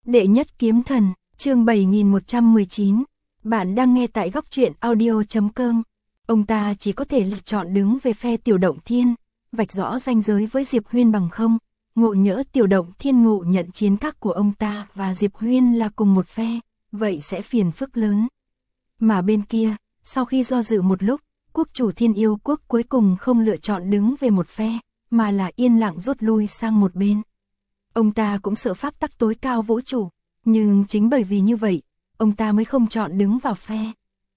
Đệ nhất kiếm thần, chương 7119. Bạn đang nghe tại góc truyện audio.com. Ông ta chỉ có thể lựa chọn đứng về phe Tiểu Động Thiên, vạch rõ ranh giới với Diệp Huyên bằng không. Ngộ nhỡ Tiểu Động Thiên ngộ nhận chiến các của ông ta và Diệp Huyên là cùng một phe, vậy sẽ phiền phức lớn. Mà bên kia, sau khi do dự một lúc, quốc chủ Thiên Yêu Quốc cuối cùng không lựa chọn đứng về một phe, mà là yên lặng rút lui sang một bên. Ông ta cũng sợ pháp tắc tối cao vũ trụ, nhưng chính bởi vì như vậy, ông ta mới không chọn đứng vào phe.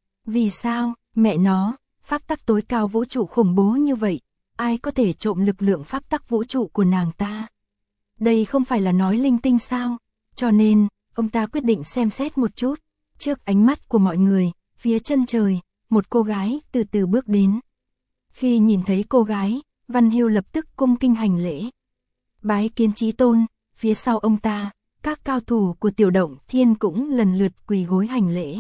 Vì sao, mẹ nó, pháp tắc tối cao vũ trụ khủng bố như vậy, ai có thể trộm lực lượng pháp tắc vũ trụ của nàng ta? Đây không phải là nói linh tinh sao? Cho nên, ông ta quyết định xem xét một chút. Trước ánh mắt của mọi người, phía chân trời, một cô gái từ từ bước đến. Khi nhìn thấy cô gái, Văn Hiêu lập tức cung kinh hành lễ. Bái kiến Chí Tôn. Phía sau ông ta, các cao thủ của Tiểu Động Thiên cũng lần lượt quỳ gối hành lễ.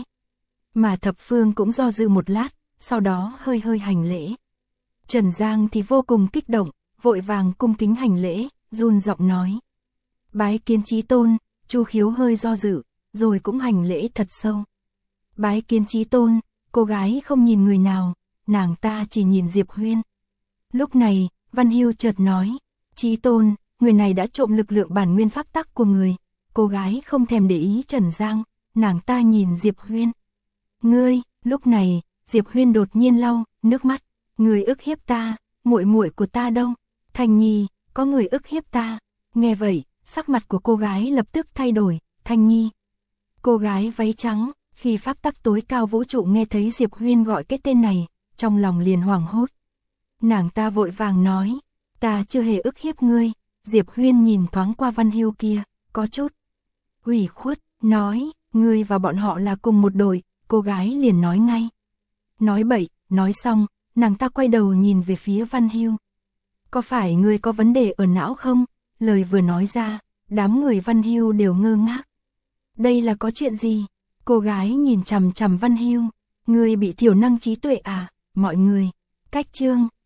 Mà Thập Phương cũng do dự một lát, sau đó hơi hơi hành lễ. Trần Giang thì vô cùng kích động, vội vàng cung kính hành lễ, run giọng nói. Bái kiến Chí Tôn. Chu Khiếu hơi do dự, rồi cũng hành lễ thật sâu. Bái kiến Chí Tôn. Cô gái không nhìn người nào, nàng ta chỉ nhìn Diệp Huyên. Lúc này, Văn Hiêu chợt nói, Chí Tôn, người này đã trộm lực lượng bản nguyên pháp tắc của người. Cô gái không thèm để ý Trần Giang, nàng ta nhìn Diệp Huyên. Ngươi, lúc này, Diệp Huyên đột nhiên lau nước mắt, người ức hiếp ta, muội muội của ta đâu? Thanh Nhi, có người ức hiếp ta. Nghe vậy, sắc mặt của cô gái lập tức thay đổi, Thanh Nhi. Cô gái váy trắng, khi pháp tắc tối cao vũ trụ nghe thấy Diệp Huyên gọi cái tên này, trong lòng liền hoảng hốt. Nàng ta vội vàng nói, ta chưa hề ức hiếp ngươi. Diệp Huyên nhìn thoáng qua Văn Hiêu kia, có chút ủy khuất, nói, ngươi và bọn họ là cùng một đội. Cô gái liền nói ngay. Nói bậy, nói xong, nàng ta quay đầu nhìn về phía Văn Hiêu. Có phải ngươi có vấn đề ở não không? Lời vừa nói ra, đám người Văn Hiêu đều ngơ ngác. Đây là có chuyện gì? Cô gái nhìn chằm chằm Văn Hiêu. Ngươi bị thiểu năng trí tuệ à? Mọi người, cách chương.